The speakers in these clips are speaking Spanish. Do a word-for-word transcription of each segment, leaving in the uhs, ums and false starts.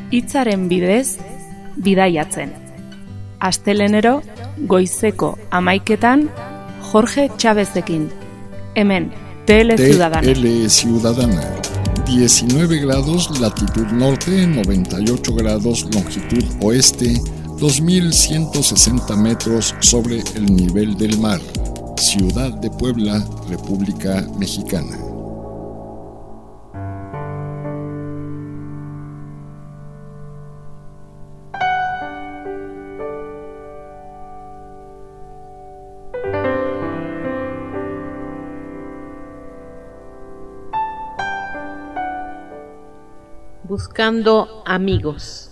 hitzaren bidez bidaiatzen. Astelenero goizeko hamaiketan Jorge Chávezekin. Hemen, T L Ciudadana. T L Ciudadana. diecinueve grados latitud norte, noventa y ocho grados longitud oeste, dos mil ciento sesenta metros sobre el nivel del mar. Ciudad de Puebla, República Mexicana. Buscando amigos.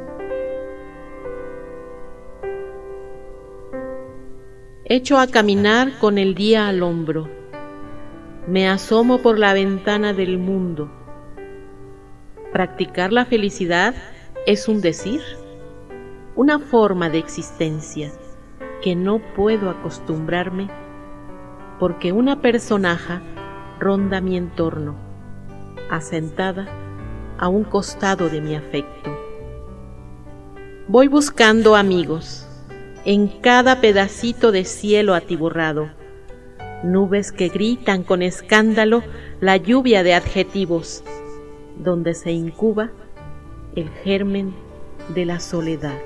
Echo a caminar con el día al hombro. Me asomo por la ventana del mundo. Practicar la felicidad es un decir, una forma de existencia que no puedo acostumbrarme porque una personaja ronda mi entorno, asentada a un costado de mi afecto. Voy buscando amigos en cada pedacito de cielo atiborrado, nubes que gritan con escándalo la lluvia de adjetivos, donde se incuba el germen de la soledad.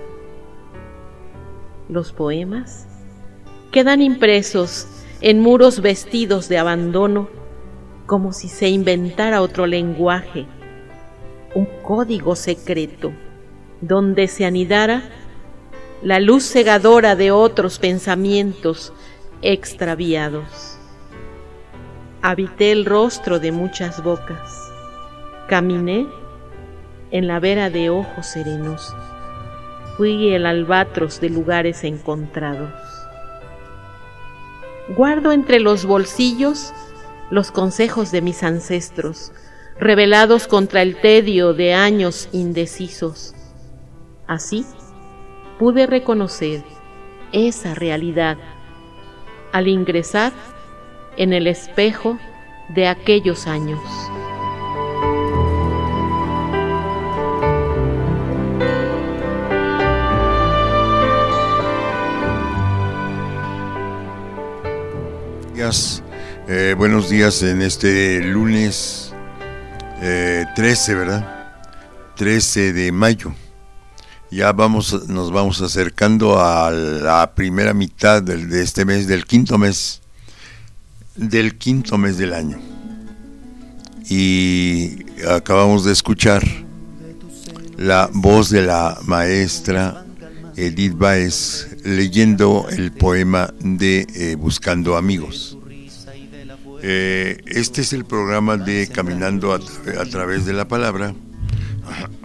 Los poemas quedan impresos en muros vestidos de abandono, como si se inventara otro lenguaje, un código secreto, donde se anidara la luz cegadora de otros pensamientos extraviados. Habité el rostro de muchas bocas, caminé en la vera de ojos serenos, fui el albatros de lugares encontrados. Guardo entre los bolsillos los consejos de mis ancestros, revelados contra el tedio de años indecisos. Así pude reconocer esa realidad al ingresar en el espejo de aquellos años. Eh, buenos días en este lunes Eh, trece, ¿verdad? trece de mayo. Ya vamos, nos vamos acercando a la primera mitad del, de este mes, del quinto mes, del quinto mes del año. Y acabamos de escuchar la voz de la maestra Edith Báez leyendo el poema de eh, Buscando Amigos. Eh, este es el programa de Caminando a, tra- a través de la palabra,